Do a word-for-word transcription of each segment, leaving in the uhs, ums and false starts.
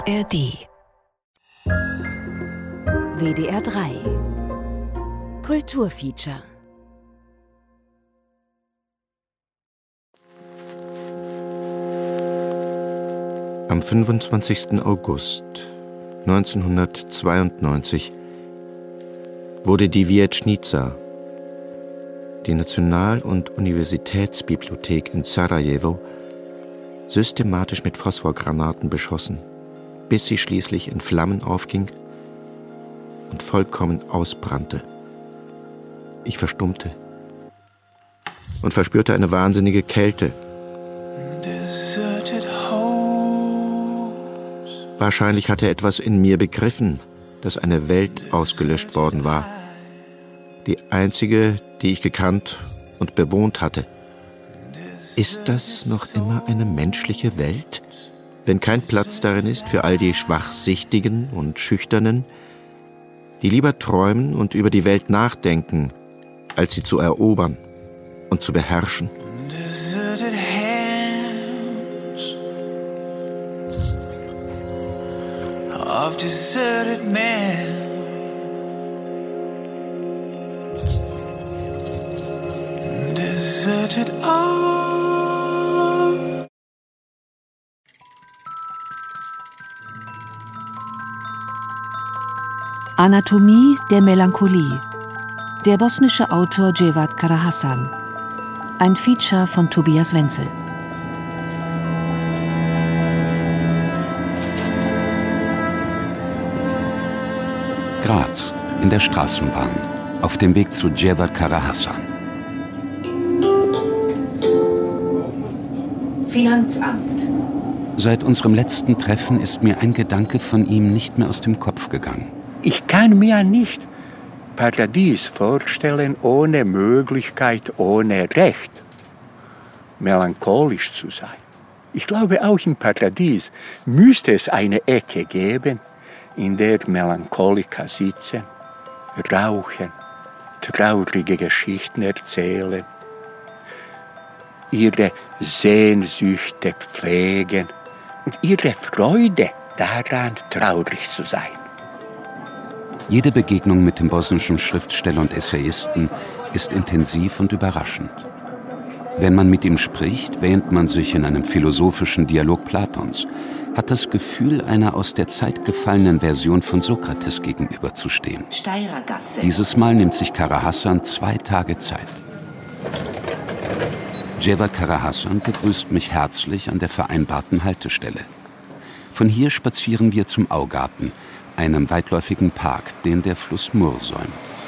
A R D W D R drei Kulturfeature. Am fünfundzwanzigsten August neunzehnhundertzweiundneunzig wurde die Vijećnica, die National- und Universitätsbibliothek in Sarajevo, systematisch mit Phosphorgranaten beschossen, bis sie schließlich in Flammen aufging und vollkommen ausbrannte. Ich verstummte und verspürte eine wahnsinnige Kälte. Wahrscheinlich hatte etwas in mir begriffen, dass eine Welt ausgelöscht worden war. Die einzige, die ich gekannt und bewohnt hatte. Ist das noch immer eine menschliche Welt, wenn kein Platz darin ist für all die Schwachsichtigen und Schüchternen, die lieber träumen und über die Welt nachdenken, als sie zu erobern und zu beherrschen? Of deserted men, deserted all. Anatomie der Melancholie. Der bosnische Autor Cevat Karahasan. Ein Feature von Tobias Wenzel. Graz, in der Straßenbahn, auf dem Weg zu Cevat Karahasan. Finanzamt. Seit unserem letzten Treffen ist mir ein Gedanke von ihm nicht mehr aus dem Kopf gegangen. Ich kann mir nicht Paradies vorstellen ohne Möglichkeit, ohne Recht, melancholisch zu sein. Ich glaube, auch im Paradies müsste es eine Ecke geben, in der Melancholiker sitzen, rauchen, traurige Geschichten erzählen, ihre Sehnsüchte pflegen und ihre Freude daran, traurig zu sein. Jede Begegnung mit dem bosnischen Schriftsteller und Essayisten ist intensiv und überraschend. Wenn man mit ihm spricht, wähnt man sich in einem philosophischen Dialog Platons, hat das Gefühl, einer aus der Zeit gefallenen Version von Sokrates gegenüberzustehen. Steirergasse. Dieses Mal nimmt sich Karahasan zwei Tage Zeit. Cevat Karahasan begrüßt mich herzlich an der vereinbarten Haltestelle. Von hier spazieren wir zum Augarten, einem weitläufigen Park, den der Fluss Mur säumt.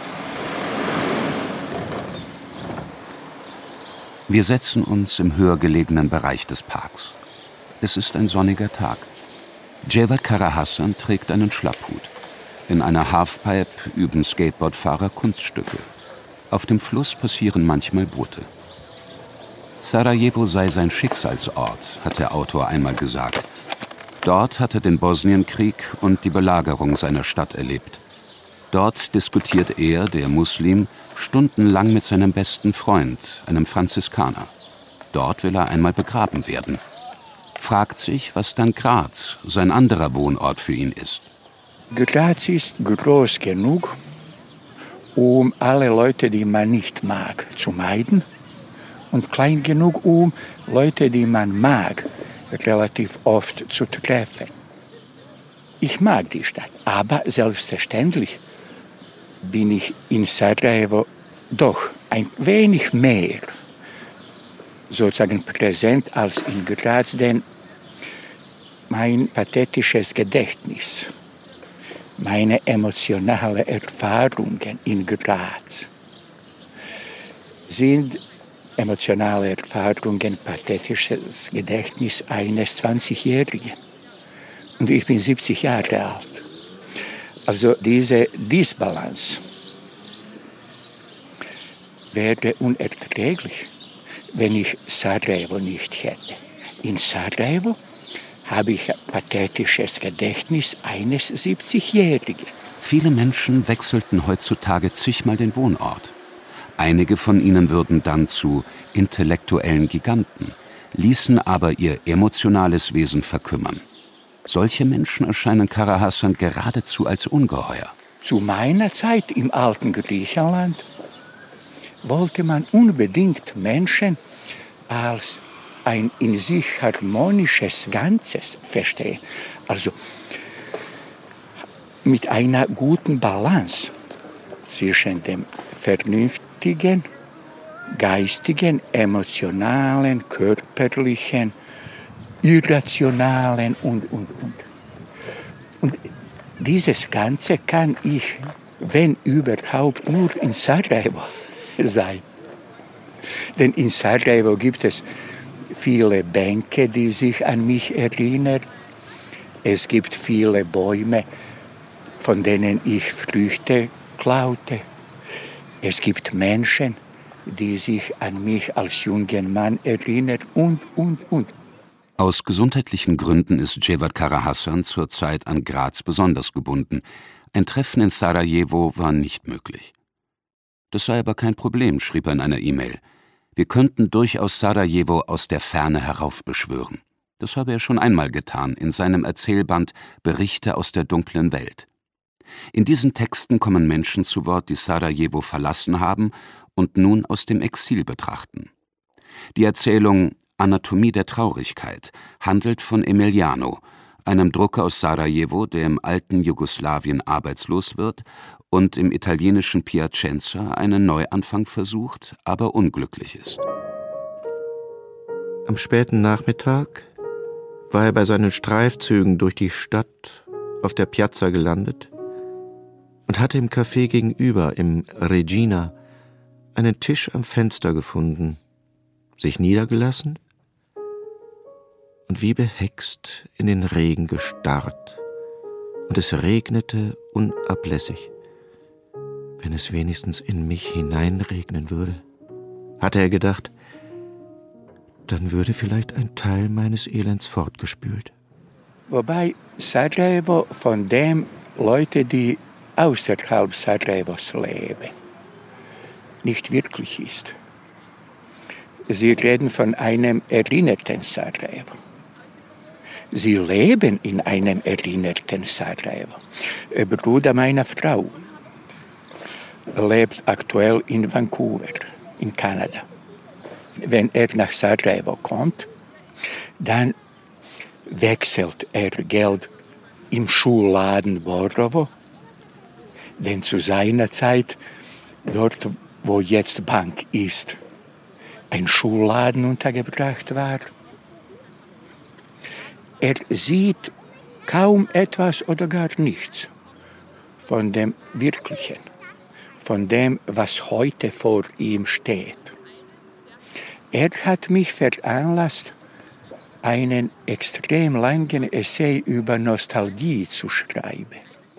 Wir setzen uns im höher gelegenen Bereich des Parks. Es ist ein sonniger Tag. Cevat Karahasan trägt einen Schlapphut. In einer Halfpipe üben Skateboardfahrer Kunststücke. Auf dem Fluss passieren manchmal Boote. Sarajevo sei sein Schicksalsort, hat der Autor einmal gesagt. Dort hat er den Bosnienkrieg und die Belagerung seiner Stadt erlebt. Dort diskutiert er, der Muslim, stundenlang mit seinem besten Freund, einem Franziskaner. Dort will er einmal begraben werden. Fragt sich, was dann Graz, sein anderer Wohnort, für ihn ist. Graz ist groß genug, um alle Leute, die man nicht mag, zu meiden, und klein genug, um Leute, die man mag, relativ oft zu treffen. Ich mag die Stadt, aber selbstverständlich bin ich in Sarajevo doch ein wenig mehr sozusagen präsent als in Graz, denn mein pathetisches Gedächtnis, meine emotionalen Erfahrungen in Graz sind emotionale Erfahrungen, pathetisches Gedächtnis eines zwanzigjährigen. Und ich bin siebzig Jahre alt. Also diese Disbalance wäre unerträglich, wenn ich Sarajevo nicht hätte. In Sarajevo habe ich pathetisches Gedächtnis eines siebzigjährigen. Viele Menschen wechselten heutzutage zigmal den Wohnort. Einige von ihnen würden dann zu intellektuellen Giganten, ließen aber ihr emotionales Wesen verkümmern. Solche Menschen erscheinen Kara Hasan geradezu als ungeheuer. Zu meiner Zeit im alten Griechenland wollte man unbedingt Menschen als ein in sich harmonisches Ganzes verstehen. Also mit einer guten Balance zwischen dem vernünftigen, geistigen, emotionalen, körperlichen, irrationalen und, und, und. Und dieses Ganze kann ich, wenn überhaupt, nur in Sarajevo sein. Denn in Sarajevo gibt es viele Bänke, die sich an mich erinnern. Es gibt viele Bäume, von denen ich Früchte klaute. Es gibt Menschen, die sich an mich als jungen Mann erinnern und, und, und. Aus gesundheitlichen Gründen ist Cevat Kara Hasan zurzeit an Graz besonders gebunden. Ein Treffen in Sarajevo war nicht möglich. Das sei aber kein Problem, schrieb er in einer E-Mail. Wir könnten durchaus Sarajevo aus der Ferne heraufbeschwören. Das habe er schon einmal getan in seinem Erzählband Berichte aus der dunklen Welt. In diesen Texten kommen Menschen zu Wort, die Sarajevo verlassen haben und nun aus dem Exil betrachten. Die Erzählung Anatomie der Traurigkeit handelt von Emiliano, einem Drucker aus Sarajevo, der im alten Jugoslawien arbeitslos wird und im italienischen Piacenza einen Neuanfang versucht, aber unglücklich ist. Am späten Nachmittag war er bei seinen Streifzügen durch die Stadt auf der Piazza gelandet und hatte im Café gegenüber, im Regina, einen Tisch am Fenster gefunden, sich niedergelassen und wie behext in den Regen gestarrt. Und es regnete unablässig. Wenn es wenigstens in mich hineinregnen würde, hatte er gedacht, dann würde vielleicht ein Teil meines Elends fortgespült. Wobei Sarajevo von dem Leute, die außerhalb Sarajevos leben, nicht wirklich ist. Sie reden von einem erinnerten Sarajevo. Sie leben in einem erinnerten Sarajevo. Der Bruder meiner Frau lebt aktuell in Vancouver, in Kanada. Wenn er nach Sarajevo kommt, dann wechselt er Geld im Schulladen Borovo, denn zu seiner Zeit, dort wo jetzt Bank ist, ein Schulladen untergebracht war. Er sieht kaum etwas oder gar nichts von dem Wirklichen, von dem, was heute vor ihm steht. Er hat mich veranlasst, einen extrem langen Essay über Nostalgie zu schreiben.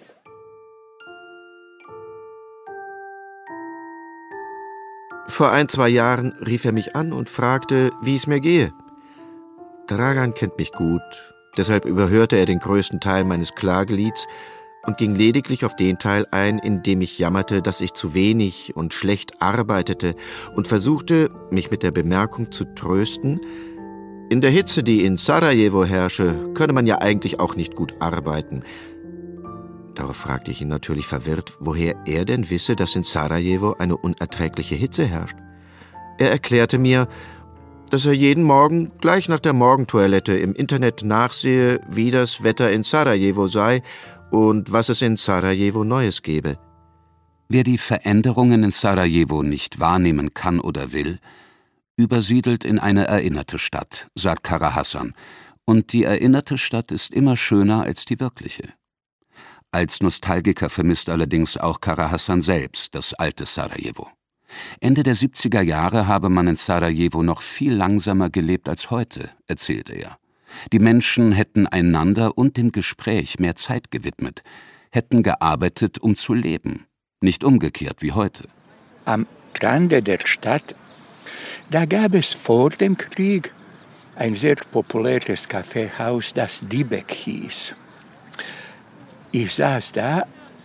Vor ein, zwei Jahren rief er mich an und fragte, wie es mir gehe. Dragan kennt mich gut, deshalb überhörte er den größten Teil meines Klagelieds und ging lediglich auf den Teil ein, in dem ich jammerte, dass ich zu wenig und schlecht arbeitete und versuchte, mich mit der Bemerkung zu trösten, in der Hitze, die in Sarajevo herrsche, könne man ja eigentlich auch nicht gut arbeiten. Darauf fragte ich ihn natürlich verwirrt, woher er denn wisse, dass in Sarajevo eine unerträgliche Hitze herrscht. Er erklärte mir, dass er jeden Morgen gleich nach der Morgentoilette im Internet nachsehe, wie das Wetter in Sarajevo sei und was es in Sarajevo Neues gebe. Wer die Veränderungen in Sarajevo nicht wahrnehmen kann oder will, übersiedelt in eine erinnerte Stadt, sagt Kara Hasan, und die erinnerte Stadt ist immer schöner als die wirkliche. Als Nostalgiker vermisst allerdings auch Kara Hasan selbst das alte Sarajevo. Ende der siebziger Jahre habe man in Sarajevo noch viel langsamer gelebt als heute, erzählte er. Die Menschen hätten einander und dem Gespräch mehr Zeit gewidmet, hätten gearbeitet, um zu leben, nicht umgekehrt wie heute. Am Rande der Stadt, da gab es vor dem Krieg ein sehr populäres Kaffeehaus, das Dibek hieß. Ich saß da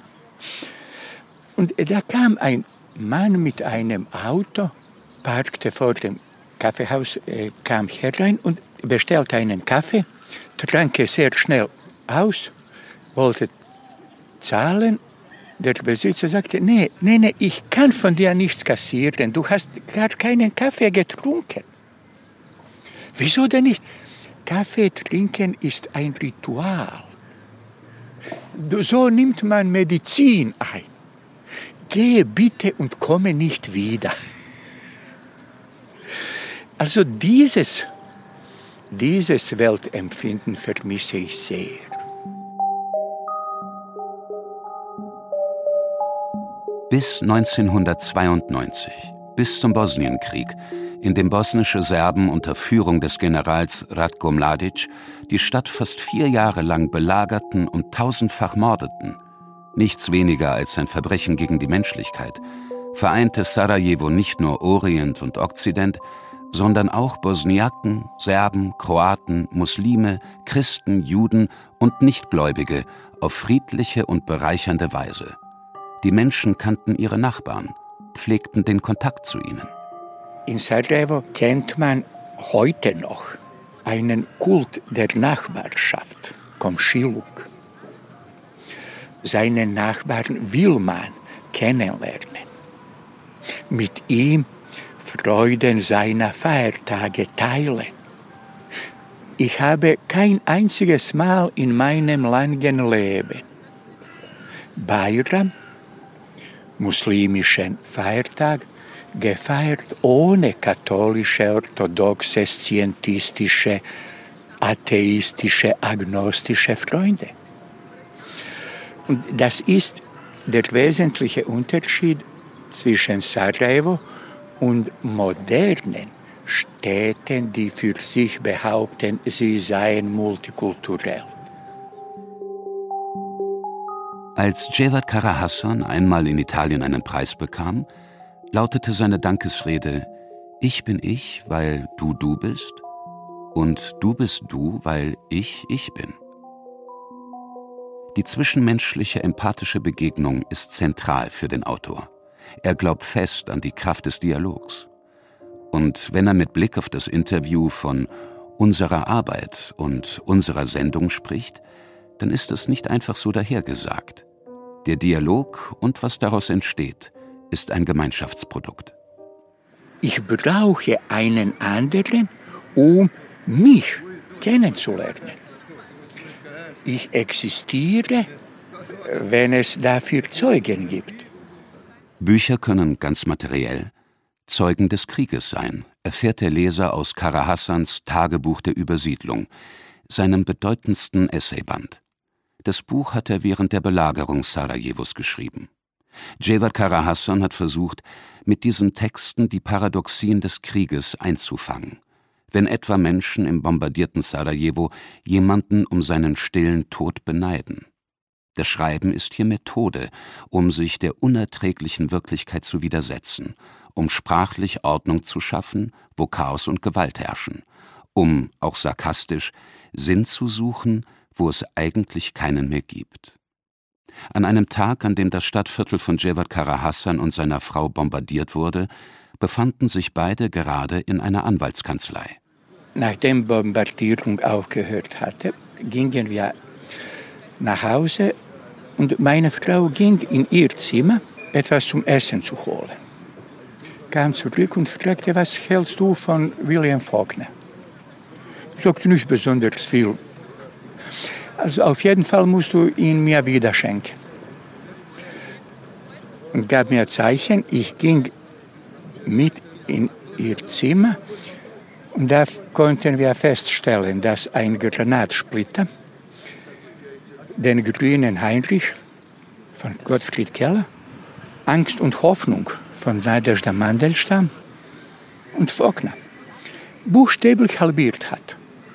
und da kam ein Mann mit einem Auto, parkte vor dem Kaffeehaus, äh, kam herein und bestellte einen Kaffee, trank es sehr schnell aus, wollte zahlen. Der Besitzer sagte, nee, nee, nee, ich kann von dir nichts kassieren, du hast gar keinen Kaffee getrunken. Wieso denn nicht? Kaffee trinken ist ein Ritual. So nimmt man Medizin ein. Gehe bitte und komme nicht wieder. Also dieses, dieses Weltempfinden vermisse ich sehr. Bis neunzehnhundertzweiundneunzig, bis zum Bosnienkrieg, in dem bosnische Serben unter Führung des Generals Ratko Mladic die Stadt fast vier Jahre lang belagerten und tausendfach mordeten. Nichts weniger als ein Verbrechen gegen die Menschlichkeit, vereinte Sarajevo nicht nur Orient und Okzident, sondern auch Bosniaken, Serben, Kroaten, Muslime, Christen, Juden und Nichtgläubige auf friedliche und bereichernde Weise. Die Menschen kannten ihre Nachbarn, pflegten den Kontakt zu ihnen. In Sarajevo kennt man heute noch einen Kult der Nachbarschaft, Komšiluk. Seinen Nachbarn will man kennenlernen. Mit ihm Freuden seiner Feiertage teilen. Ich habe kein einziges Mal in meinem langen Leben Bayram, muslimischen Feiertag, gefeiert ohne katholische, orthodoxe, scientistische, atheistische, agnostische Freunde. Und das ist der wesentliche Unterschied zwischen Sarajevo und modernen Städten, die für sich behaupten, sie seien multikulturell. Als Cevat Karahasan einmal in Italien einen Preis bekam, lautete seine Dankesrede: Ich bin ich, weil du du bist, und du bist du, weil ich ich bin. Die zwischenmenschliche empathische Begegnung ist zentral für den Autor. Er glaubt fest an die Kraft des Dialogs. Und wenn er mit Blick auf das Interview von unserer Arbeit und unserer Sendung spricht, dann ist es nicht einfach so dahergesagt. Der Dialog und was daraus entsteht, ist ein Gemeinschaftsprodukt. Ich brauche einen anderen, um mich kennenzulernen. Ich existiere, wenn es dafür Zeugen gibt. Bücher können ganz materiell Zeugen des Krieges sein, erfährt der Leser aus Karahasans Tagebuch der Übersiedlung, seinem bedeutendsten Essayband. Das Buch hat er während der Belagerung Sarajevos geschrieben. Cevat Karahasan hat versucht, mit diesen Texten die Paradoxien des Krieges einzufangen. Wenn etwa Menschen im bombardierten Sarajevo jemanden um seinen stillen Tod beneiden. Das Schreiben ist hier Methode, um sich der unerträglichen Wirklichkeit zu widersetzen, um sprachlich Ordnung zu schaffen, wo Chaos und Gewalt herrschen, um, auch sarkastisch, Sinn zu suchen, wo es eigentlich keinen mehr gibt. An einem Tag, an dem das Stadtviertel von Cevat Karahasan und seiner Frau bombardiert wurde, befanden sich beide gerade in einer Anwaltskanzlei. Nachdem die Bombardierung aufgehört hatte, gingen wir nach Hause und meine Frau ging in ihr Zimmer, etwas zum Essen zu holen. Kam zurück und fragte, was hältst du von William Faulkner? Ich sagte nicht besonders viel. Also auf jeden Fall musst du ihn mir wieder schenken. Und gab mir Zeichen, ich ging mit in ihr Zimmer und da konnten wir feststellen, dass ein Granatsplitter den grünen Heinrich von Gottfried Keller, Angst und Hoffnung von Nadezhda Mandelstam und Faulkner buchstäblich halbiert hat.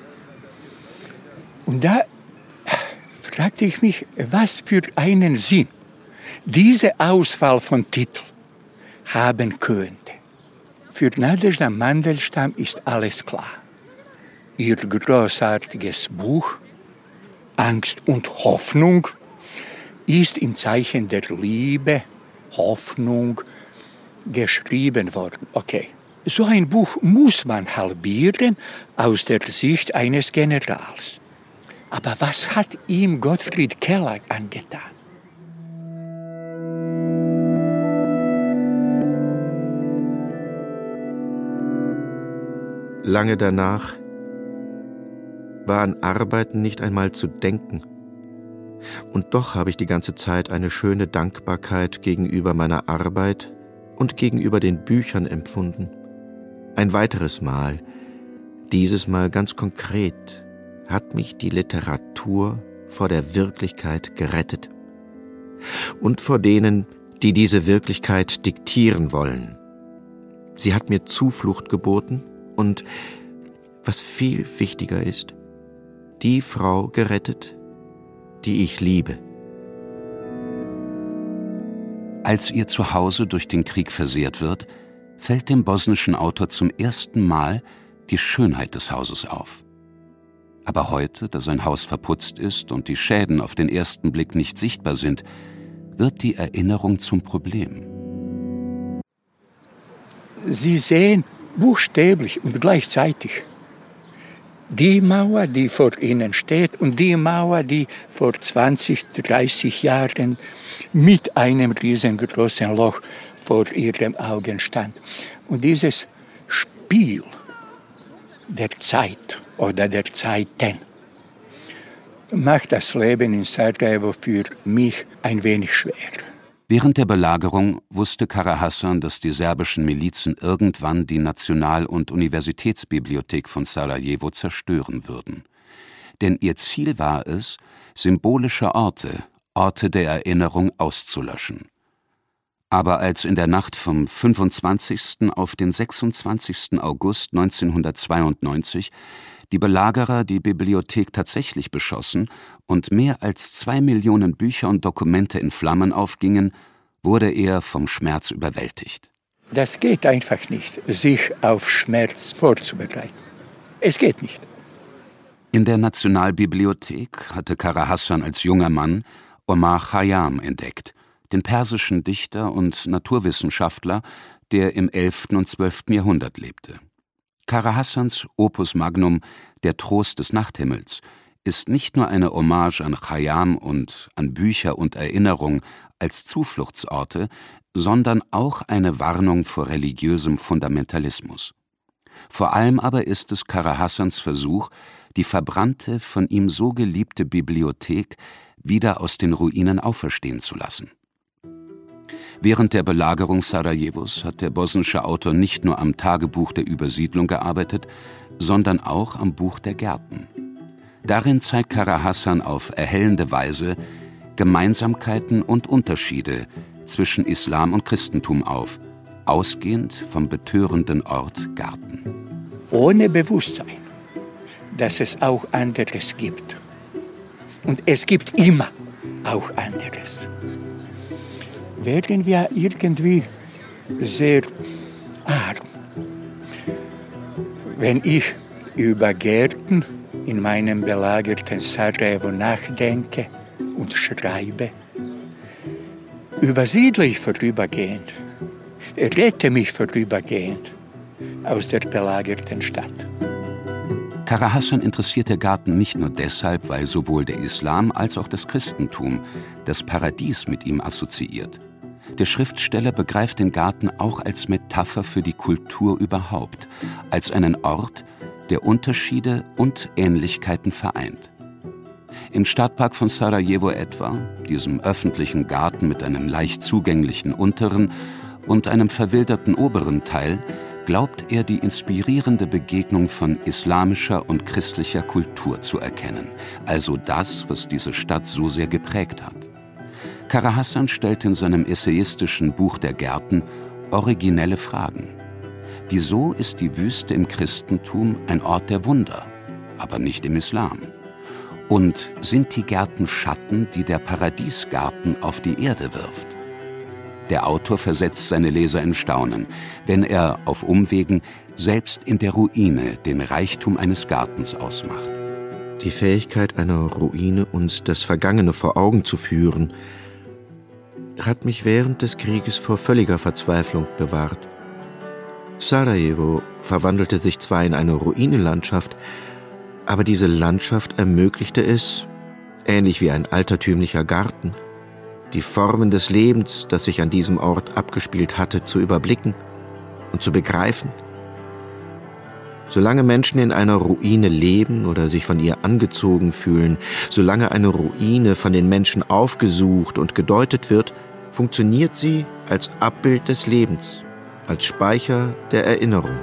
Und da fragte ich mich, was für einen Sinn diese Auswahl von Titeln haben könnte. Für Nadezhda Mandelstam ist alles klar. Ihr großartiges Buch Angst und Hoffnung ist im Zeichen der Liebe, Hoffnung geschrieben worden. Okay, so ein Buch muss man halbieren aus der Sicht eines Generals. Aber was hat ihm Gottfried Keller angetan? Lange danach war an Arbeiten nicht einmal zu denken. Und doch habe ich die ganze Zeit eine schöne Dankbarkeit gegenüber meiner Arbeit und gegenüber den Büchern empfunden. Ein weiteres Mal, dieses Mal ganz konkret, hat mich die Literatur vor der Wirklichkeit gerettet. Und vor denen, die diese Wirklichkeit diktieren wollen. Sie hat mir Zuflucht geboten und, was viel wichtiger ist, die Frau gerettet, die ich liebe. Als ihr Zuhause durch den Krieg versehrt wird, fällt dem bosnischen Autor zum ersten Mal die Schönheit des Hauses auf. Aber heute, da sein Haus verputzt ist und die Schäden auf den ersten Blick nicht sichtbar sind, wird die Erinnerung zum Problem. Sie sehen buchstäblich und gleichzeitig die Mauer, die vor ihnen steht, und die Mauer, die vor zwanzig, dreißig Jahren mit einem riesengroßen Loch vor ihren Augen stand. Und dieses Spiel der Zeit oder der Zeiten macht das Leben in Sarajevo für mich ein wenig schwer. Während der Belagerung wusste Kara Hasan, dass die serbischen Milizen irgendwann die National- und Universitätsbibliothek von Sarajevo zerstören würden. Denn ihr Ziel war es, symbolische Orte, Orte der Erinnerung auszulöschen. Aber als in der Nacht vom fünfundzwanzigsten auf den sechsundzwanzigsten August neunzehnhundertzweiundneunzig die Belagerer die Bibliothek tatsächlich beschossen und mehr als zwei Millionen Bücher und Dokumente in Flammen aufgingen, wurde er vom Schmerz überwältigt. Das geht einfach nicht, sich auf Schmerz vorzubereiten. Es geht nicht. In der Nationalbibliothek hatte Kara Hasan als junger Mann Omar Khayyam entdeckt, den persischen Dichter und Naturwissenschaftler, der im elften und zwölften Jahrhundert lebte. Kara Hasans Opus Magnum, Der Trost des Nachthimmels, ist nicht nur eine Hommage an Khayyam und an Bücher und Erinnerung als Zufluchtsorte, sondern auch eine Warnung vor religiösem Fundamentalismus. Vor allem aber ist es Kara Hasans Versuch, die verbrannte, von ihm so geliebte Bibliothek wieder aus den Ruinen auferstehen zu lassen. Während der Belagerung Sarajevos hat der bosnische Autor nicht nur am Tagebuch der Übersiedlung gearbeitet, sondern auch am Buch der Gärten. Darin zeigt Kara Hasan auf erhellende Weise Gemeinsamkeiten und Unterschiede zwischen Islam und Christentum auf, ausgehend vom betörenden Ort Garten. Ohne Bewusstsein, dass es auch anderes gibt. Und es gibt immer auch anderes. Werden wir irgendwie sehr arm. Wenn ich über Gärten in meinem belagerten Sarajevo nachdenke und schreibe, übersiedle ich vorübergehend, rette mich vorübergehend aus der belagerten Stadt. Kara Hasan interessiert der Garten nicht nur deshalb, weil sowohl der Islam als auch das Christentum das Paradies mit ihm assoziiert. Der Schriftsteller begreift den Garten auch als Metapher für die Kultur überhaupt, als einen Ort, der Unterschiede und Ähnlichkeiten vereint. Im Stadtpark von Sarajevo etwa, diesem öffentlichen Garten mit einem leicht zugänglichen unteren und einem verwilderten oberen Teil, glaubt er, die inspirierende Begegnung von islamischer und christlicher Kultur zu erkennen, also das, was diese Stadt so sehr geprägt hat. Kara Hasan stellt in seinem essayistischen Buch der Gärten originelle Fragen. Wieso ist die Wüste im Christentum ein Ort der Wunder, aber nicht im Islam? Und sind die Gärten Schatten, die der Paradiesgarten auf die Erde wirft? Der Autor versetzt seine Leser in Staunen, wenn er auf Umwegen selbst in der Ruine den Reichtum eines Gartens ausmacht. Die Fähigkeit einer Ruine, uns das Vergangene vor Augen zu führen, hat mich während des Krieges vor völliger Verzweiflung bewahrt. Sarajevo verwandelte sich zwar in eine Ruinenlandschaft, Aber diese Landschaft ermöglichte es, ähnlich wie ein altertümlicher Garten, die Formen des Lebens, das sich an diesem Ort abgespielt hatte, zu überblicken und zu begreifen. Solange Menschen in einer Ruine leben oder sich von ihr angezogen fühlen, solange eine Ruine von den Menschen aufgesucht und gedeutet wird, funktioniert sie als Abbild des Lebens, als Speicher der Erinnerung.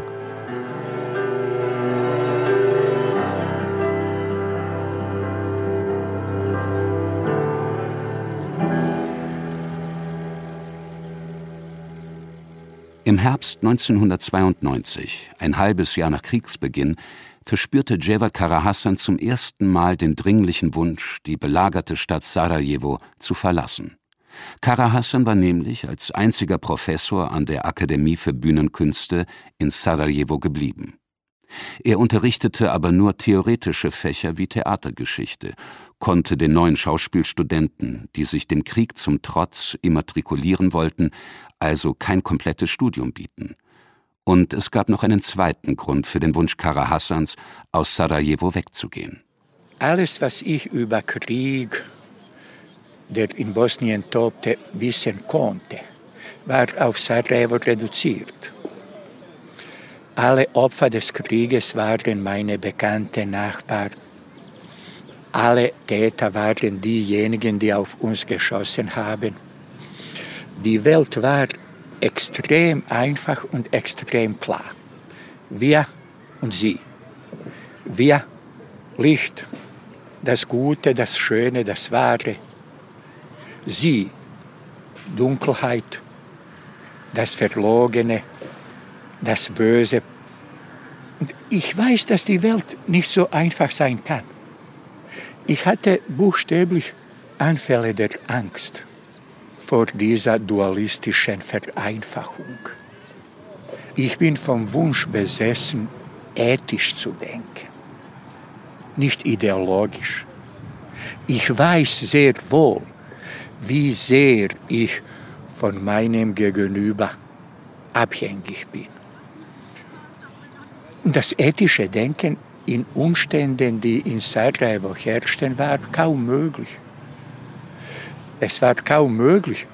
Im Herbst neunzehnhundertzweiundneunzig, ein halbes Jahr nach Kriegsbeginn, verspürte Cevat Karahasan zum ersten Mal den dringlichen Wunsch, die belagerte Stadt Sarajevo zu verlassen. Karahasan war nämlich als einziger Professor an der Akademie für Bühnenkünste in Sarajevo geblieben. Er unterrichtete aber nur theoretische Fächer wie Theatergeschichte, konnte den neuen Schauspielstudenten, die sich dem Krieg zum Trotz immatrikulieren wollten, also kein komplettes Studium bieten. Und es gab noch einen zweiten Grund für den Wunsch Karahasans, aus Sarajevo wegzugehen. Alles, was ich über Krieg, der in Bosnien tobte, wissen konnte, war auf Sarajevo reduziert. Alle Opfer des Krieges waren meine bekannten Nachbarn. Alle Täter waren diejenigen, die auf uns geschossen haben. Die Welt war extrem einfach und extrem klar. Wir und sie. Wir, Licht, das Gute, das Schöne, das Wahre. Sie, Dunkelheit, das Verlogene, das Böse. Und ich weiß, dass die Welt nicht so einfach sein kann. Ich hatte buchstäblich Anfälle der Angst vor dieser dualistischen Vereinfachung. Ich bin vom Wunsch besessen, ethisch zu denken, nicht ideologisch. Ich weiß sehr wohl, wie sehr ich von meinem Gegenüber abhängig bin. Und das ethische Denken in Umständen, die in Sarajevo herrschten, war kaum möglich. Es war kaum möglich,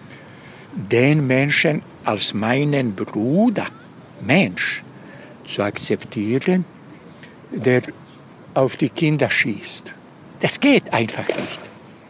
den Menschen als meinen Bruder, Mensch, zu akzeptieren, der auf die Kinder schießt. Das geht einfach nicht.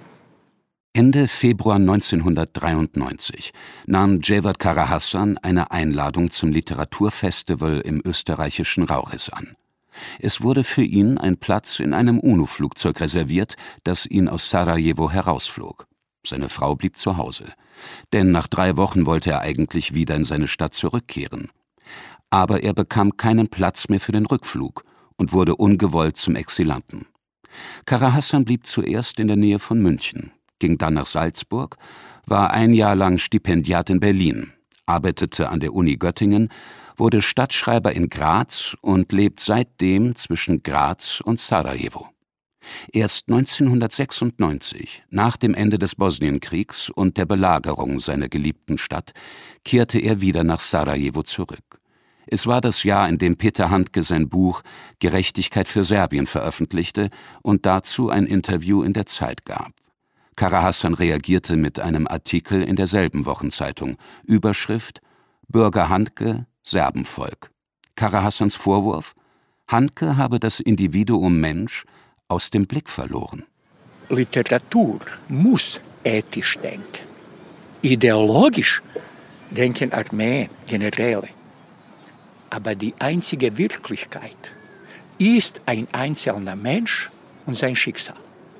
Ende Februar neunzehnhundertdreiundneunzig nahm Cevat Karahasan eine Einladung zum Literaturfestival im österreichischen Rauris an. Es wurde für ihn ein Platz in einem UNO-Flugzeug reserviert, das ihn aus Sarajevo herausflog. Seine Frau blieb zu Hause, denn nach drei Wochen wollte er eigentlich wieder in seine Stadt zurückkehren. Aber er bekam keinen Platz mehr für den Rückflug und wurde ungewollt zum Exilanten. Karahasan blieb zuerst in der Nähe von München, ging dann nach Salzburg, war ein Jahr lang Stipendiat in Berlin, arbeitete an der Uni Göttingen, wurde Stadtschreiber in Graz und lebt seitdem zwischen Graz und Sarajevo. Erst neunzehnhundertsechsundneunzig, nach dem Ende des Bosnienkriegs und der Belagerung seiner geliebten Stadt, kehrte er wieder nach Sarajevo zurück. Es war das Jahr, in dem Peter Handke sein Buch »Gerechtigkeit für Serbien« veröffentlichte und dazu ein Interview in der Zeit gab. Karahasan reagierte mit einem Artikel in derselben Wochenzeitung. Überschrift: »Bürger Handke, Serbenvolk«. Karahasans Vorwurf: Handke habe das Individuum Mensch aus dem Blick verloren. Literatur muss ethisch denken. Ideologisch denken Armeen, Generäle. Aber die einzige Wirklichkeit ist ein einzelner Mensch und sein Schicksal.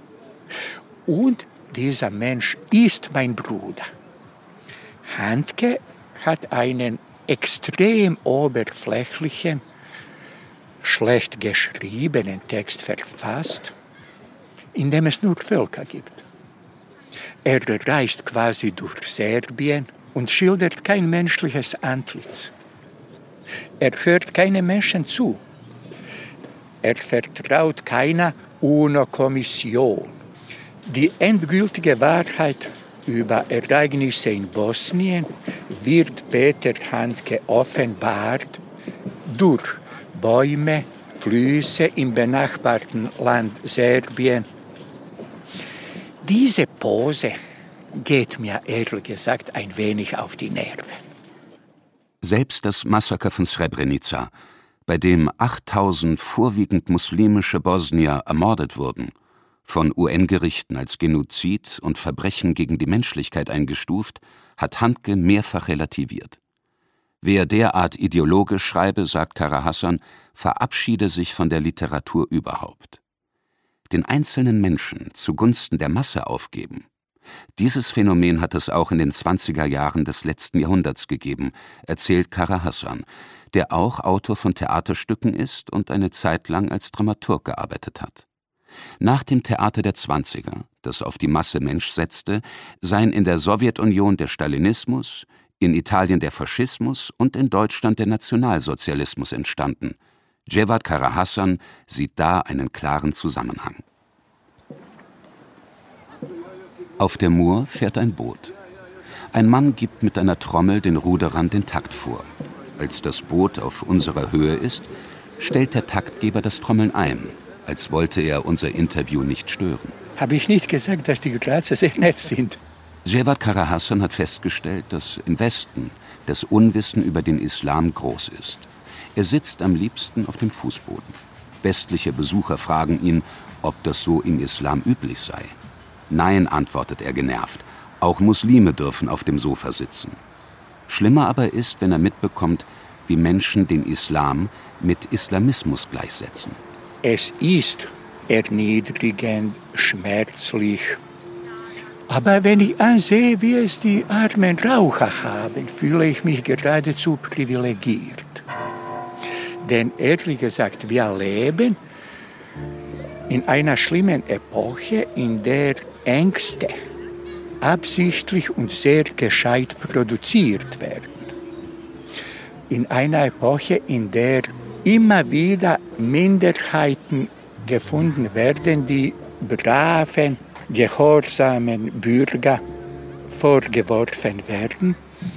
Und dieser Mensch ist mein Bruder. Handke hat einen extrem oberflächlichen, schlecht geschriebenen Text verfasst, in dem es nur Völker gibt. Er reist quasi durch Serbien und schildert kein menschliches Antlitz. Er hört keinem Menschen zu. Er vertraut keiner UNO-Kommission. Die endgültige Wahrheit über Ereignisse in Bosnien wird Peter Handke offenbart durch Bäume, Flüsse im benachbarten Land Serbien. Diese Pose geht mir ehrlich gesagt ein wenig auf die Nerven. Selbst das Massaker von Srebrenica, bei dem achttausend vorwiegend muslimische Bosnier ermordet wurden, von U N-Gerichten als Genozid und Verbrechen gegen die Menschlichkeit eingestuft, hat Handke mehrfach relativiert. Wer derart ideologisch schreibe, sagt Kara Hassan, verabschiede sich von der Literatur überhaupt. Den einzelnen Menschen zugunsten der Masse aufgeben. Dieses Phänomen hat es auch in den zwanziger Jahren des letzten Jahrhunderts gegeben, erzählt Kara Hassan, der auch Autor von Theaterstücken ist und eine Zeit lang als Dramaturg gearbeitet hat. Nach dem Theater der Zwanziger, das auf die Masse Mensch setzte, seien in der Sowjetunion der Stalinismus, in Italien der Faschismus und in Deutschland der Nationalsozialismus entstanden. Cevat Kara Hassan sieht da einen klaren Zusammenhang. Auf der Mur fährt ein Boot. Ein Mann gibt mit einer Trommel den Ruderern den Takt vor. Als das Boot auf unserer Höhe ist, stellt der Taktgeber das Trommeln ein, als wollte er unser Interview nicht stören. Habe ich nicht gesagt, dass die Grazer sehr nett sind? Cevat Kara Hassan hat festgestellt, dass im Westen das Unwissen über den Islam groß ist. Er sitzt am liebsten auf dem Fußboden. Westliche Besucher fragen ihn, ob das so im Islam üblich sei. Nein, antwortet er genervt. Auch Muslime dürfen auf dem Sofa sitzen. Schlimmer aber ist, wenn er mitbekommt, wie Menschen den Islam mit Islamismus gleichsetzen. Es ist erniedrigend, schmerzlich. Aber wenn ich ansehe, wie es die armen Raucher haben, fühle ich mich geradezu privilegiert. Denn ehrlich gesagt, wir leben in einer schlimmen Epoche, in der Ängste absichtlich und sehr gescheit produziert werden. In einer Epoche, in der immer wieder Minderheiten gefunden werden, die braven, gehorsamen Bürger vorgeworfen werden,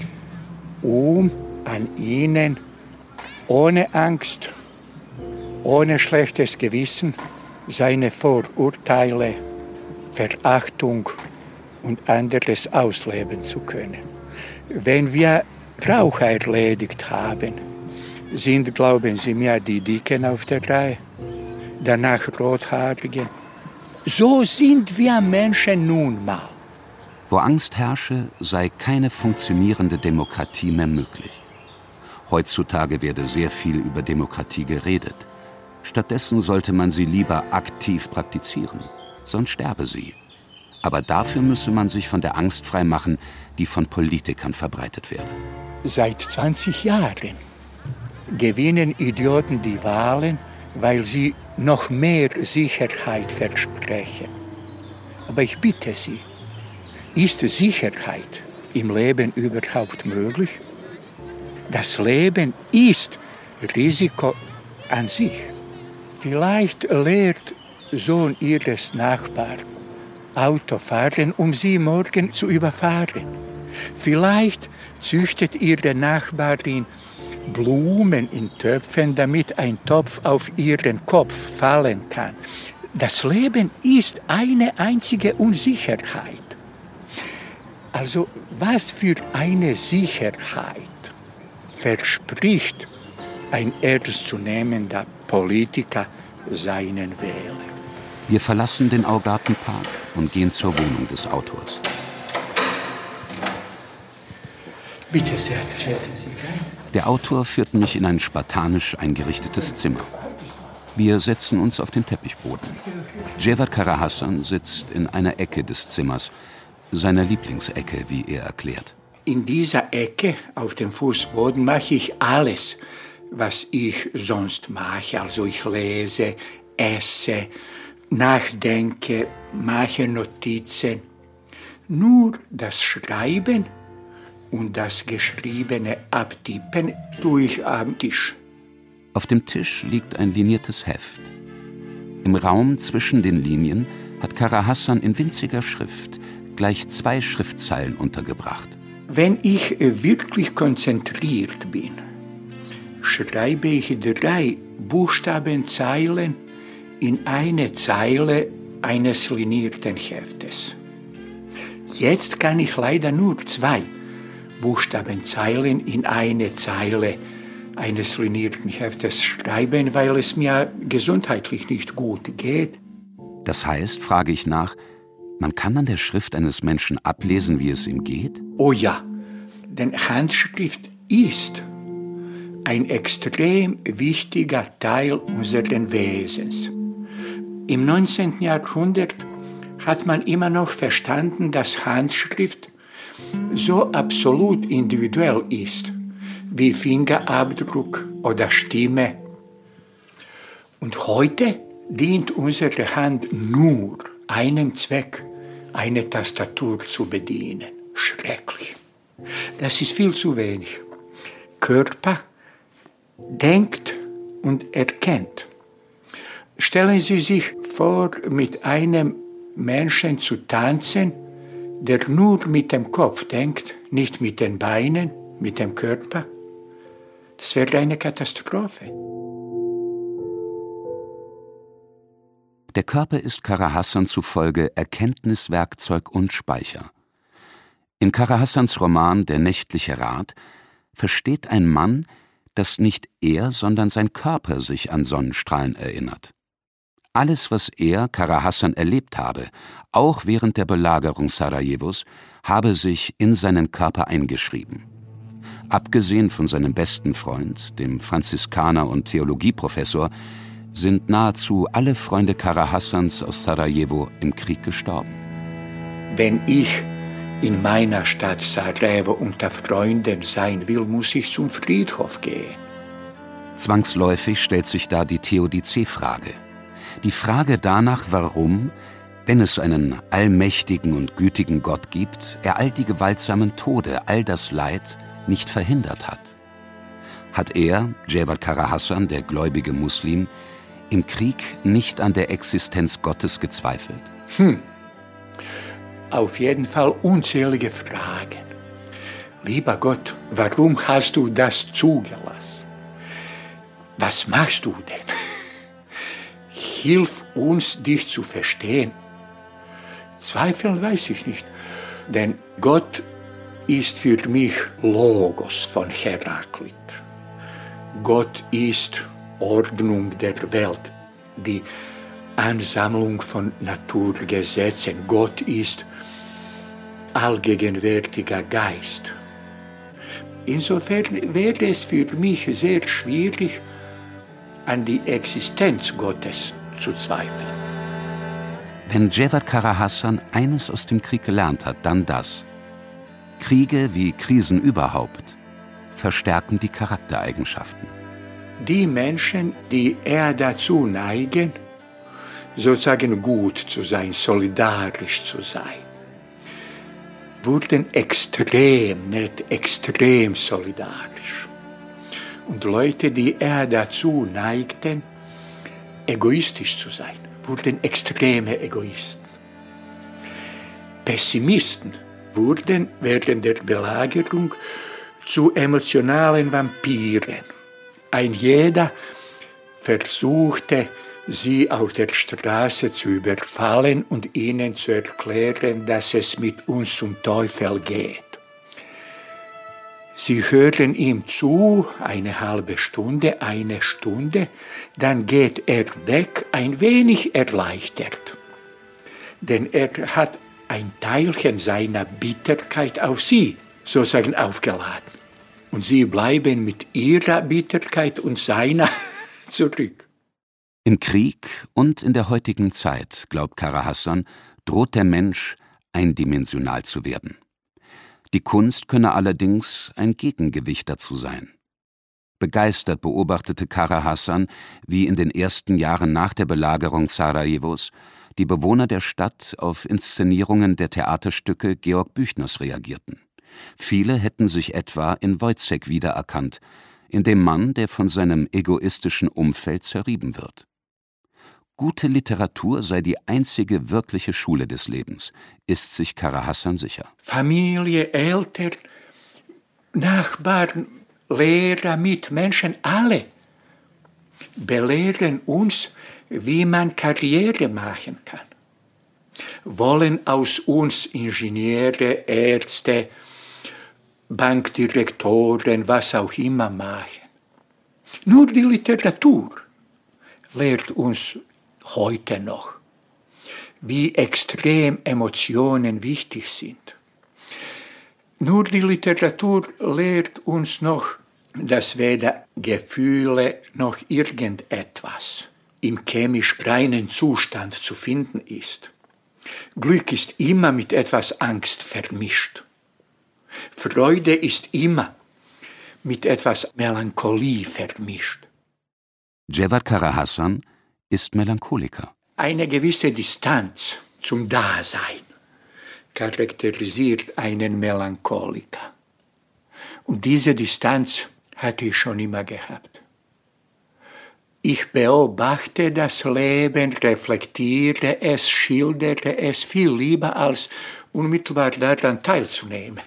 um an ihnen ohne Angst, ohne schlechtes Gewissen seine Vorurteile, Verachtung und anderes ausleben zu können. Wenn wir Raucher erledigt haben, sind, glauben Sie mir, die Dicken auf der Reihe, danach Rothaarigen. So sind wir Menschen nun mal. Wo Angst herrsche, sei keine funktionierende Demokratie mehr möglich. Heutzutage werde sehr viel über Demokratie geredet. Stattdessen sollte man sie lieber aktiv praktizieren, sonst sterbe sie. Aber dafür müsse man sich von der Angst freimachen, die von Politikern verbreitet werde. Seit zwanzig Jahren gewinnen Idioten die Wahlen, weil sie noch mehr Sicherheit versprechen. Aber ich bitte Sie, ist Sicherheit im Leben überhaupt möglich? Das Leben ist Risiko an sich. Vielleicht lehrt Sohn Ihres Nachbarn Autofahren, um Sie morgen zu überfahren. Vielleicht züchtet Ihre Nachbarin Blumen in Töpfen, damit ein Topf auf ihren Kopf fallen kann. Das Leben ist eine einzige Unsicherheit. Also was für eine Sicherheit verspricht ein ernstzunehmender Politiker seinen Wählern? Wir verlassen den Augartenpark und gehen zur Wohnung des Autors. Bitte sehr, treten Sie rein. Der Autor führt mich in ein spartanisch eingerichtetes Zimmer. Wir setzen uns auf den Teppichboden. Cevat Kara Hassan sitzt in einer Ecke des Zimmers, seiner Lieblingsecke, wie er erklärt. In dieser Ecke, auf dem Fußboden, mache ich alles, was ich sonst mache. Also ich lese, esse, nachdenke, mache Notizen. Nur das Schreiben und das Geschriebene abtippen tue ich am Tisch. Auf dem Tisch liegt ein liniertes Heft. Im Raum zwischen den Linien hat Kara Hassan in winziger Schrift gleich zwei Schriftzeilen untergebracht. Wenn ich wirklich konzentriert bin, schreibe ich drei Buchstabenzeilen in eine Zeile eines linierten Heftes. Jetzt kann ich leider nur zwei Buchstabenzeilen in eine Zeile eines linierten Heftes schreiben, weil es mir gesundheitlich nicht gut geht. Das heißt, frage ich nach, man kann an der Schrift eines Menschen ablesen, wie es ihm geht? Oh ja, denn Handschrift ist ein extrem wichtiger Teil unseres Wesens. Im neunzehnten Jahrhundert hat man immer noch verstanden, dass Handschrift so absolut individuell ist, wie Fingerabdruck oder Stimme. Und heute dient unsere Hand nur einem Zweck, eine Tastatur zu bedienen. Schrecklich. Das ist viel zu wenig. Körper denkt und erkennt. Stellen Sie sich vor, mit einem Menschen zu tanzen, der nur mit dem Kopf denkt, nicht mit den Beinen, mit dem Körper. Das wäre eine Katastrophe. Der Körper ist Kara Hassan zufolge Erkenntniswerkzeug und Speicher. In Kara Hassans Roman Der nächtliche Rat versteht ein Mann, dass nicht er, sondern sein Körper sich an Sonnenstrahlen erinnert. Alles, was er, Kara Hassan, erlebt habe, auch während der Belagerung Sarajevos, habe sich in seinen Körper eingeschrieben. Abgesehen von seinem besten Freund, dem Franziskaner und Theologieprofessor, sind nahezu alle Freunde Kara Hassans aus Sarajevo im Krieg gestorben. Wenn ich in meiner Stadt Sarajevo unter Freunden sein will, muss ich zum Friedhof gehen. Zwangsläufig stellt sich da die Theodizee-Frage. Die Frage danach, warum, wenn es einen allmächtigen und gütigen Gott gibt, er all die gewaltsamen Tode, all das Leid nicht verhindert hat. Hat er, Djevat Kara Hassan, der gläubige Muslim, im Krieg nicht an der Existenz Gottes gezweifelt? Hm. Auf jeden Fall unzählige Fragen. Lieber Gott, warum hast du das zugelassen? Was machst du denn? Hilf uns, dich zu verstehen. Zweifeln weiß ich nicht, denn Gott ist für mich Logos von Heraklit. Gott ist Ordnung der Welt, die Ansammlung von Naturgesetzen. Gott ist allgegenwärtiger Geist. Insofern wäre es für mich sehr schwierig, an die Existenz Gottes zu zweifeln. Wenn Djevat Kara Hassan eines aus dem Krieg gelernt hat, dann das. Kriege wie Krisen überhaupt verstärken die Charaktereigenschaften. Die Menschen, die eher dazu neigen, sozusagen gut zu sein, solidarisch zu sein, wurden extrem, nicht extrem solidarisch. Und Leute, die eher dazu neigten, egoistisch zu sein, wurden extreme Egoisten. Pessimisten wurden während der Belagerung zu emotionalen Vampiren. Ein jeder versuchte, sie auf der Straße zu überfallen und ihnen zu erklären, dass es mit uns zum Teufel geht. Sie hören ihm zu, eine halbe Stunde, eine Stunde, dann geht er weg, ein wenig erleichtert. Denn er hat ein Teilchen seiner Bitterkeit auf sie sozusagen aufgeladen. Und sie bleiben mit ihrer Bitterkeit und seiner zurück. Im Krieg und in der heutigen Zeit, glaubt Kara Hassan, droht der Mensch, eindimensional zu werden. Die Kunst könne allerdings ein Gegengewicht dazu sein. Begeistert beobachtete Kara Hassan, wie in den ersten Jahren nach der Belagerung Sarajevos die Bewohner der Stadt auf Inszenierungen der Theaterstücke Georg Büchners reagierten. Viele hätten sich etwa in Wojciech wiedererkannt, in dem Mann, der von seinem egoistischen Umfeld zerrieben wird. Gute Literatur sei die einzige wirkliche Schule des Lebens, ist sich Kara Hassan sicher. Familie, Eltern, Nachbarn, Lehrer, Mitmenschen, alle belehren uns, wie man Karriere machen kann. Wollen aus uns Ingenieure, Ärzte, Bankdirektoren, was auch immer machen. Nur die Literatur lehrt uns heute noch, wie extrem Emotionen wichtig sind. Nur die Literatur lehrt uns noch, dass weder Gefühle noch irgendetwas im chemisch reinen Zustand zu finden ist. Glück ist immer mit etwas Angst vermischt. Freude ist immer mit etwas Melancholie vermischt. Cevat Karahasan ist Melancholiker. Eine gewisse Distanz zum Dasein charakterisiert einen Melancholiker. Und diese Distanz hatte ich schon immer gehabt. Ich beobachte das Leben, reflektiere es, schildere es viel lieber, als unmittelbar daran teilzunehmen.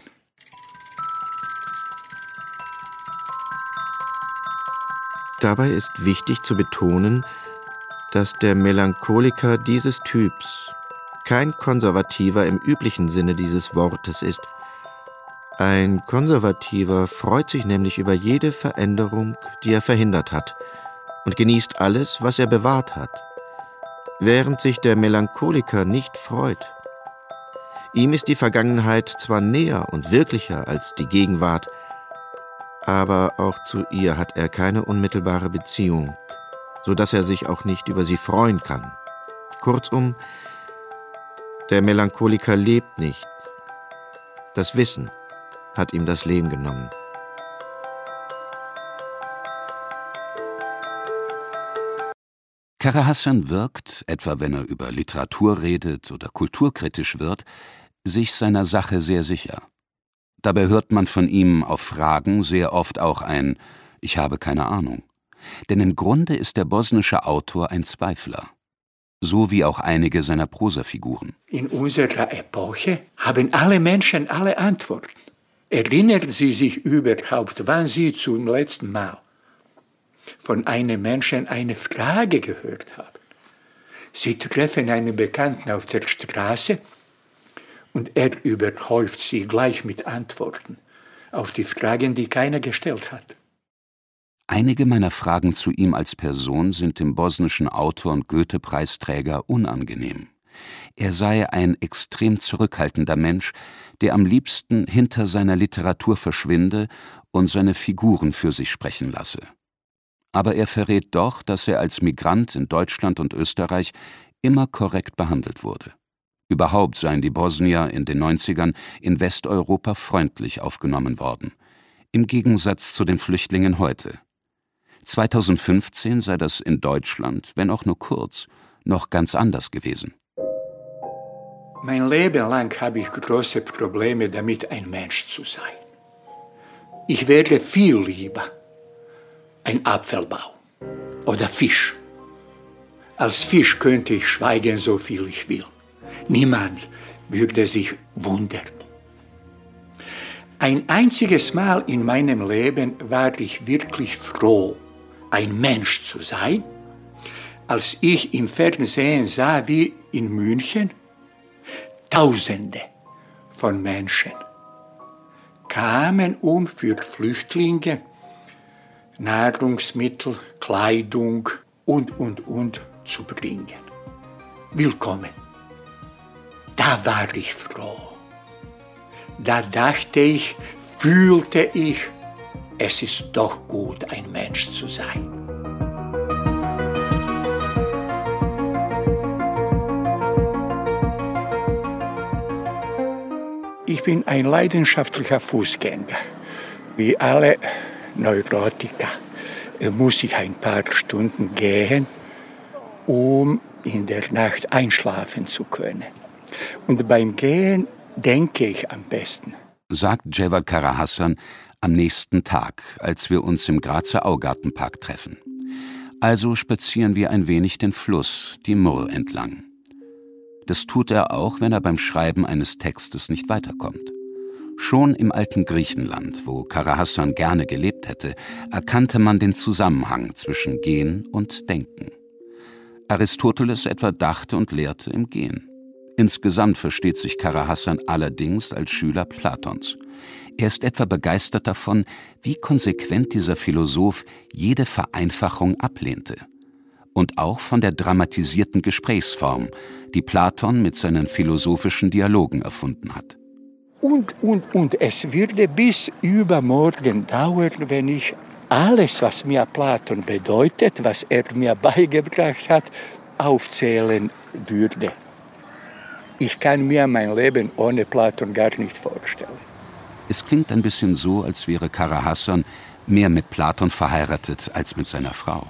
Dabei ist wichtig zu betonen, dass der Melancholiker dieses Typs kein Konservativer im üblichen Sinne dieses Wortes ist. Ein Konservativer freut sich nämlich über jede Veränderung, die er verhindert hat, und genießt alles, was er bewahrt hat, während sich der Melancholiker nicht freut. Ihm ist die Vergangenheit zwar näher und wirklicher als die Gegenwart, aber auch zu ihr hat er keine unmittelbare Beziehung, so dass er sich auch nicht über sie freuen kann. Kurzum, der Melancholiker lebt nicht. Das Wissen hat ihm das Leben genommen. Karahasan wirkt, etwa wenn er über Literatur redet oder kulturkritisch wird, sich seiner Sache sehr sicher. Dabei hört man von ihm auf Fragen sehr oft auch ein »Ich habe keine Ahnung«. Denn im Grunde ist der bosnische Autor ein Zweifler. So wie auch einige seiner Prosafiguren. In unserer Epoche haben alle Menschen alle Antworten. Erinnern Sie sich überhaupt, wann Sie zum letzten Mal von einem Menschen eine Frage gehört haben? Sie treffen einen Bekannten auf der Straße und er überhäuft Sie gleich mit Antworten auf die Fragen, die keiner gestellt hat. Einige meiner Fragen zu ihm als Person sind dem bosnischen Autor und Goethe-Preisträger unangenehm. Er sei ein extrem zurückhaltender Mensch, der am liebsten hinter seiner Literatur verschwinde und seine Figuren für sich sprechen lasse. Aber er verrät doch, dass er als Migrant in Deutschland und Österreich immer korrekt behandelt wurde. Überhaupt seien die Bosnier in den neunzigern in Westeuropa freundlich aufgenommen worden, im Gegensatz zu den Flüchtlingen heute. zweitausendfünfzehn sei das in Deutschland, wenn auch nur kurz, noch ganz anders gewesen. Mein Leben lang habe ich große Probleme damit, ein Mensch zu sein. Ich wäre viel lieber ein Apfelbaum oder Fisch. Als Fisch könnte ich schweigen, so viel ich will. Niemand würde sich wundern. Ein einziges Mal in meinem Leben war ich wirklich froh, ein Mensch zu sein, als ich im Fernsehen sah, wie in München Tausende von Menschen kamen, um für Flüchtlinge Nahrungsmittel, Kleidung und, und, und zu bringen. Willkommen. Da war ich froh. Da dachte ich, fühlte ich, es ist doch gut, ein Mensch zu sein. Ich bin ein leidenschaftlicher Fußgänger. Wie alle Neurotiker muss ich ein paar Stunden gehen, um in der Nacht einschlafen zu können. Und beim Gehen denke ich am besten, sagt Cevat Karahasan am nächsten Tag, als wir uns im Grazer Augartenpark treffen. Also spazieren wir ein wenig den Fluss, die Murr entlang. Das tut er auch, wenn er beim Schreiben eines Textes nicht weiterkommt. Schon im alten Griechenland, wo Kara Hasan gerne gelebt hätte, erkannte man den Zusammenhang zwischen Gehen und Denken. Aristoteles etwa dachte und lehrte im Gehen. Insgesamt versteht sich Kara Hasan allerdings als Schüler Platons. Er ist etwa begeistert davon, wie konsequent dieser Philosoph jede Vereinfachung ablehnte. Und auch von der dramatisierten Gesprächsform, die Platon mit seinen philosophischen Dialogen erfunden hat. Und, und, und es würde bis übermorgen dauern, wenn ich alles, was mir Platon bedeutet, was er mir beigebracht hat, aufzählen würde. Ich kann mir mein Leben ohne Platon gar nicht vorstellen. Es klingt ein bisschen so, als wäre Kara Hasan mehr mit Platon verheiratet als mit seiner Frau.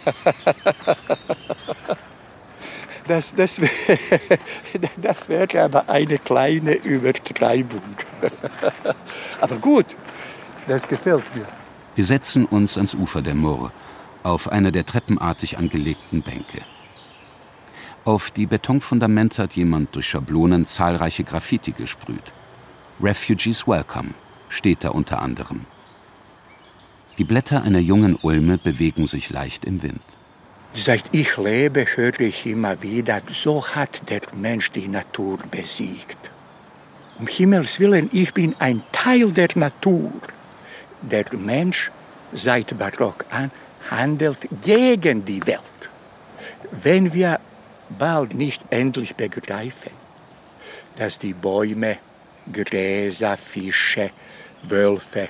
Das, das, das wäre aber eine kleine Übertreibung. Aber gut, das gefällt mir. Wir setzen uns ans Ufer der Mur, auf eine der treppenartig angelegten Bänke. Auf die Betonfundamente hat jemand durch Schablonen zahlreiche Graffiti gesprüht. Refugees Welcome steht da unter anderem. Die Blätter einer jungen Ulme bewegen sich leicht im Wind. Seit ich lebe, höre ich immer wieder, so hat der Mensch die Natur besiegt. Um Himmels Willen, ich bin ein Teil der Natur. Der Mensch, seit Barock an, handelt gegen die Welt. Wenn wir bald nicht endlich begreifen, dass die Bäume, Gräser, Fische, Wölfe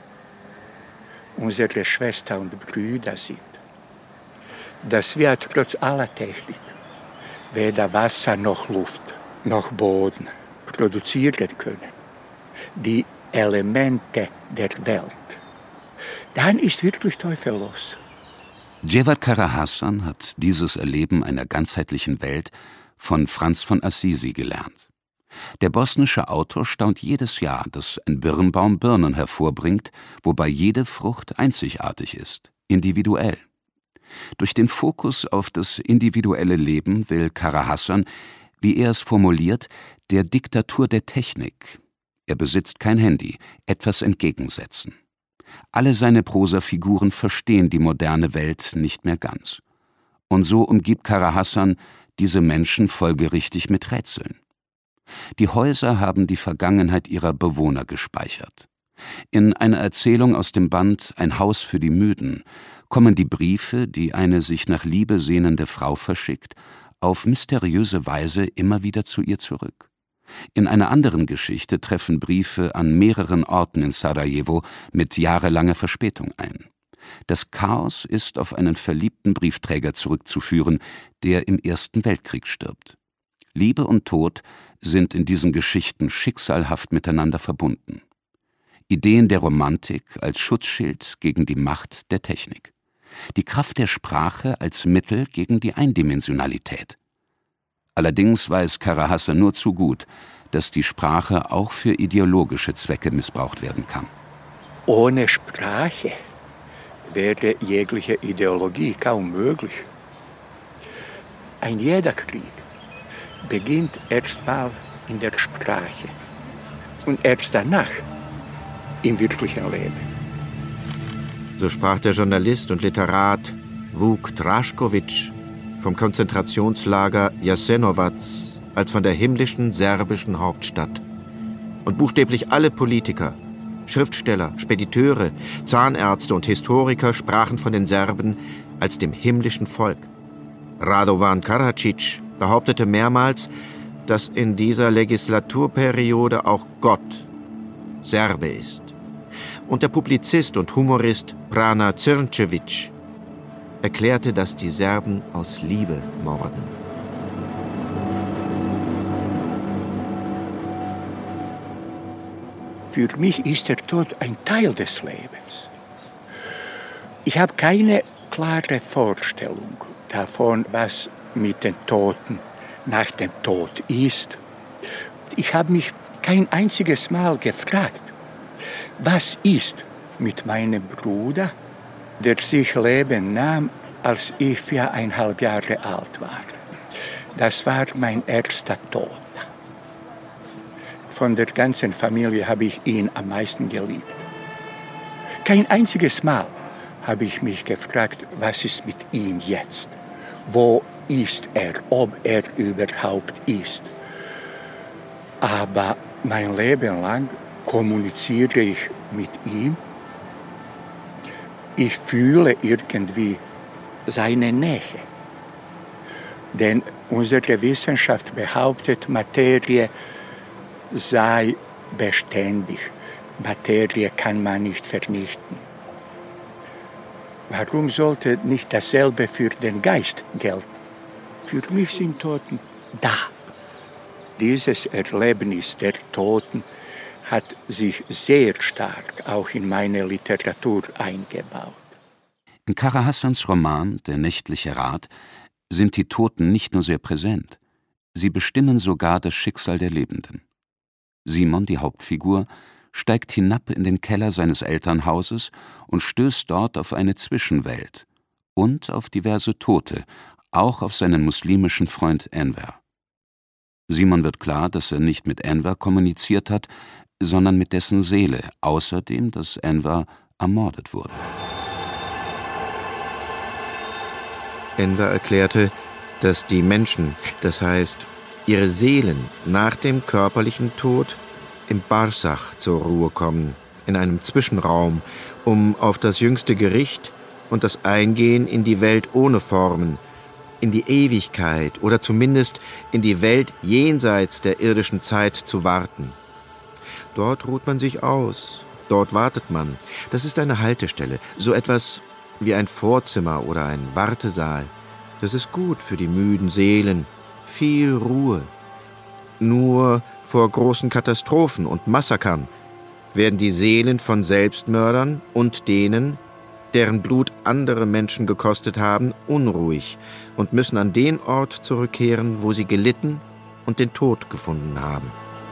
unsere Schwestern und Brüder sind, dass wir trotz aller Technik weder Wasser noch Luft noch Boden produzieren können, die Elemente der Welt, dann ist wirklich Teufel los. Djevat Kara Hasan hat dieses Erleben einer ganzheitlichen Welt von Franz von Assisi gelernt. Der bosnische Autor staunt jedes Jahr, dass ein Birnbaum Birnen hervorbringt, wobei jede Frucht einzigartig ist, individuell. Durch den Fokus auf das individuelle Leben will Kara Hasan, wie er es formuliert, der Diktatur der Technik, er besitzt kein Handy, etwas entgegensetzen. Alle seine Prosafiguren verstehen die moderne Welt nicht mehr ganz. Und so umgibt Kara Hasan diese Menschen folgerichtig mit Rätseln. Die Häuser haben die Vergangenheit ihrer Bewohner gespeichert. In einer Erzählung aus dem Band »Ein Haus für die Müden« kommen die Briefe, die eine sich nach Liebe sehnende Frau verschickt, auf mysteriöse Weise immer wieder zu ihr zurück. In einer anderen Geschichte treffen Briefe an mehreren Orten in Sarajevo mit jahrelanger Verspätung ein. Das Chaos ist auf einen verliebten Briefträger zurückzuführen, der im Ersten Weltkrieg stirbt. Liebe und Tod sind in diesen Geschichten schicksalhaft miteinander verbunden. Ideen der Romantik als Schutzschild gegen die Macht der Technik. Die Kraft der Sprache als Mittel gegen die Eindimensionalität. Allerdings weiß Kara Hasan nur zu gut, dass die Sprache auch für ideologische Zwecke missbraucht werden kann. Ohne Sprache wäre jegliche Ideologie kaum möglich. Ein jeder Krieg beginnt erstmal in der Sprache und erst danach im wirklichen Leben. So sprach der Journalist und Literat Vuk Drašković vom Konzentrationslager Jasenovac als von der himmlischen serbischen Hauptstadt. Und buchstäblich alle Politiker, Schriftsteller, Spediteure, Zahnärzte und Historiker sprachen von den Serben als dem himmlischen Volk. Radovan Karadzic behauptete mehrmals, dass in dieser Legislaturperiode auch Gott Serbe ist. Und der Publizist und Humorist Prana Crnčević erklärte, dass die Serben aus Liebe morden. Für mich ist der Tod ein Teil des Lebens. Ich habe keine klare Vorstellung davon, was mit den Toten nach dem Tod ist. Ich habe mich kein einziges Mal gefragt, was ist mit meinem Bruder, der sich Leben nahm, als ich viereinhalb Jahre alt war. Das war mein erster Tod. von der ganzen Familie habe ich ihn am meisten geliebt. Kein einziges Mal habe ich mich gefragt, was ist mit ihm jetzt? Wo ist er, ob er überhaupt ist? Aber mein Leben lang kommuniziere ich mit ihm. Ich fühle irgendwie seine Nähe. Denn unsere Wissenschaft behauptet, Materie sei beständig. Materie kann man nicht vernichten. Warum sollte nicht dasselbe für den Geist gelten? Für mich sind Toten da. Dieses Erlebnis der Toten hat sich sehr stark auch in meine Literatur eingebaut. In Kara Hassans Roman »Der nächtliche Rat« sind die Toten nicht nur sehr präsent, sie bestimmen sogar das Schicksal der Lebenden. Simon, die Hauptfigur, steigt hinab in den Keller seines Elternhauses und stößt dort auf eine Zwischenwelt und auf diverse Tote, auch auf seinen muslimischen Freund Enver. Simon wird klar, dass er nicht mit Enver kommuniziert hat, sondern mit dessen Seele, außerdem, dass Enver ermordet wurde. Enver erklärte, dass die Menschen, das heißt ihre Seelen nach dem körperlichen Tod im Barsach zur Ruhe kommen, in einem Zwischenraum, um auf das jüngste Gericht und das Eingehen in die Welt ohne Formen, in die Ewigkeit oder zumindest in die Welt jenseits der irdischen Zeit zu warten. Dort ruht man sich aus, dort wartet man. Das ist eine Haltestelle, so etwas wie ein Vorzimmer oder ein Wartesaal. Das ist gut für die müden Seelen, viel Ruhe. Nur vor großen Katastrophen und Massakern werden die Seelen von Selbstmördern und denen, deren Blut andere Menschen gekostet haben, unruhig und müssen an den Ort zurückkehren, wo sie gelitten und den Tod gefunden haben.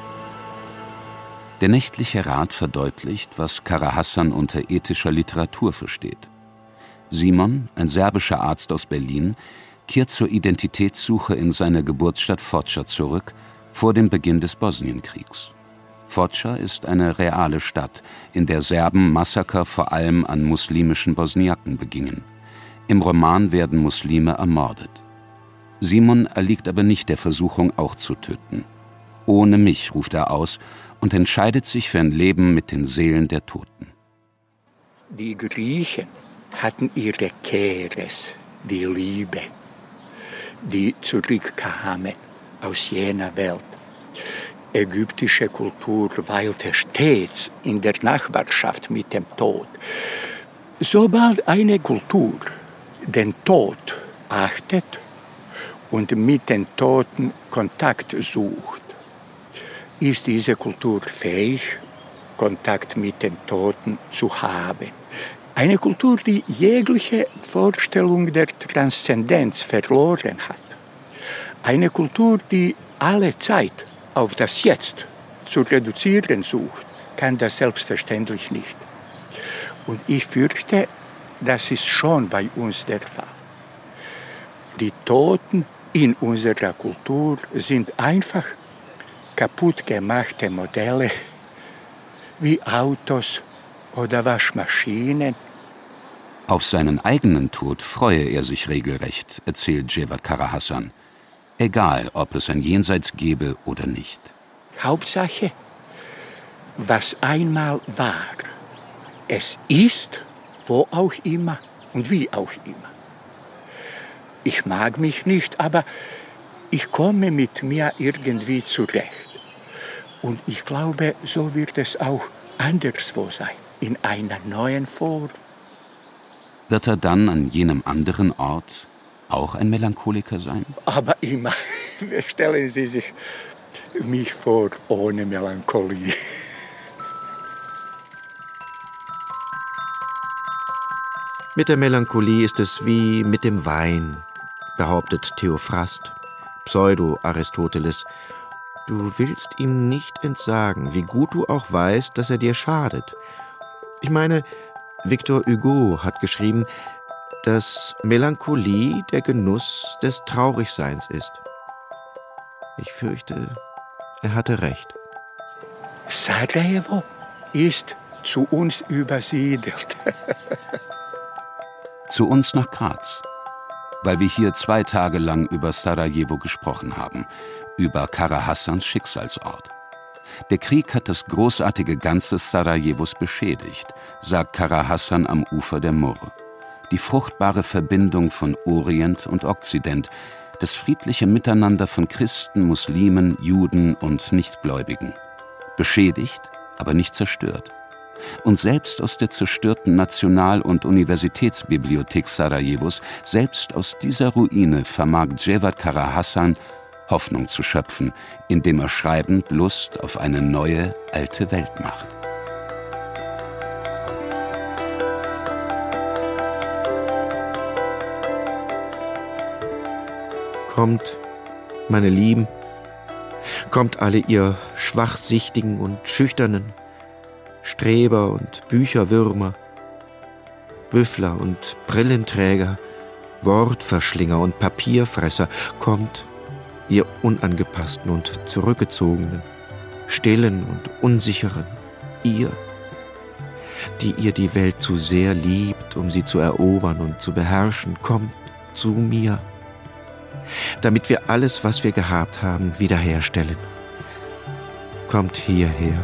Der nächtliche Rat verdeutlicht, was Kara Hassan unter ethischer Literatur versteht. Simon, ein serbischer Arzt aus Berlin, kehrt zur Identitätssuche in seine Geburtsstadt Foča zurück, vor dem Beginn des Bosnienkriegs. Foča ist eine reale Stadt, in der Serben Massaker vor allem an muslimischen Bosniaken begingen. Im Roman werden Muslime ermordet. Simon erliegt aber nicht der Versuchung, auch zu töten. »Ohne mich«, ruft er aus und entscheidet sich für ein Leben mit den Seelen der Toten. Die Griechen hatten ihre Keres, die Liebe, die zurückkamen aus jener Welt. Ägyptische Kultur weilte stets in der Nachbarschaft mit dem Tod. Sobald eine Kultur den Tod achtet und mit den Toten Kontakt sucht, ist diese Kultur fähig, Kontakt mit den Toten zu haben. Eine Kultur, die jegliche Vorstellung der Transzendenz verloren hat. Eine Kultur, die alle Zeit auf das Jetzt zu reduzieren sucht, kann das selbstverständlich nicht. Und ich fürchte, das ist schon bei uns der Fall. Die Toten in unserer Kultur sind einfach kaputt gemachte Modelle wie Autos oder Waschmaschinen. Auf seinen eigenen Tod freue er sich regelrecht, erzählt Cevat Kara Hassan. Egal, ob es ein Jenseits gäbe oder nicht. Hauptsache, was einmal war. Es ist, wo auch immer und wie auch immer. Ich mag mich nicht, aber ich komme mit mir irgendwie zurecht. Und ich glaube, so wird es auch anderswo sein, in einer neuen Form. Wird er dann an jenem anderen Ort auch ein Melancholiker sein? Aber immer, stellen Sie sich mich vor, ohne Melancholie. Mit der Melancholie ist es wie mit dem Wein, behauptet Theophrast, Pseudo-Aristoteles. Du willst ihm nicht entsagen, wie gut du auch weißt, dass er dir schadet. Ich meine, Victor Hugo hat geschrieben, dass Melancholie der Genuss des Traurigseins ist. Ich fürchte, er hatte recht. Sarajevo ist zu uns übersiedelt. Zu uns nach Graz, weil wir hier zwei Tage lang über Sarajevo gesprochen haben, über Kara Hassans Schicksalsort. Der Krieg hat das großartige Ganze Sarajevos beschädigt, sagt Kara Hassan am Ufer der Mur. Die fruchtbare Verbindung von Orient und Okzident, das friedliche Miteinander von Christen, Muslimen, Juden und Nichtgläubigen. Beschädigt, aber nicht zerstört. Und selbst aus der zerstörten National- und Universitätsbibliothek Sarajevos, selbst aus dieser Ruine vermag Djevat Kara Hassan Hoffnung zu schöpfen, indem er schreibend Lust auf eine neue, alte Welt macht. Kommt, meine Lieben, kommt alle ihr Schwachsichtigen und Schüchternen, Streber und Bücherwürmer, Büffler und Brillenträger, Wortverschlinger und Papierfresser, kommt, ihr Unangepassten und Zurückgezogenen, Stillen und Unsicheren, ihr, die ihr die Welt zu sehr liebt, um sie zu erobern und zu beherrschen, kommt zu mir, damit wir alles, was wir gehabt haben, wiederherstellen. Kommt hierher.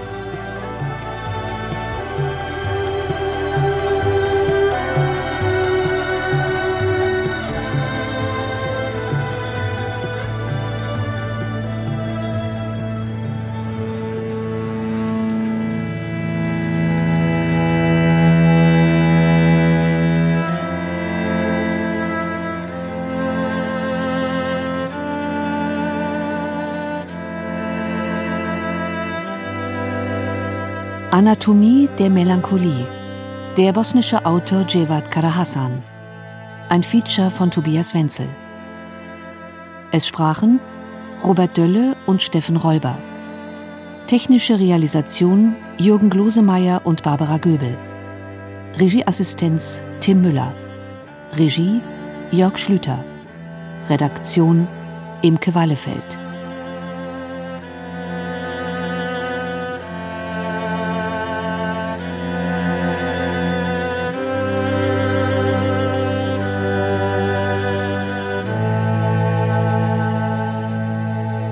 Anatomie der Melancholie. Der bosnische Autor Djevat Kara Hasan. Ein Feature von Tobias Wenzel. Es sprachen Robert Dölle und Steffen Räuber. Technische Realisation Jürgen Glosemeyer und Barbara Göbel. Regieassistenz Tim Müller. Regie Jörg Schlüter. Redaktion Imke Wallefeld.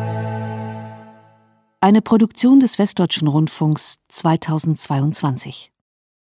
Eine Produktion des Westdeutschen Rundfunks zweitausendzweiundzwanzig.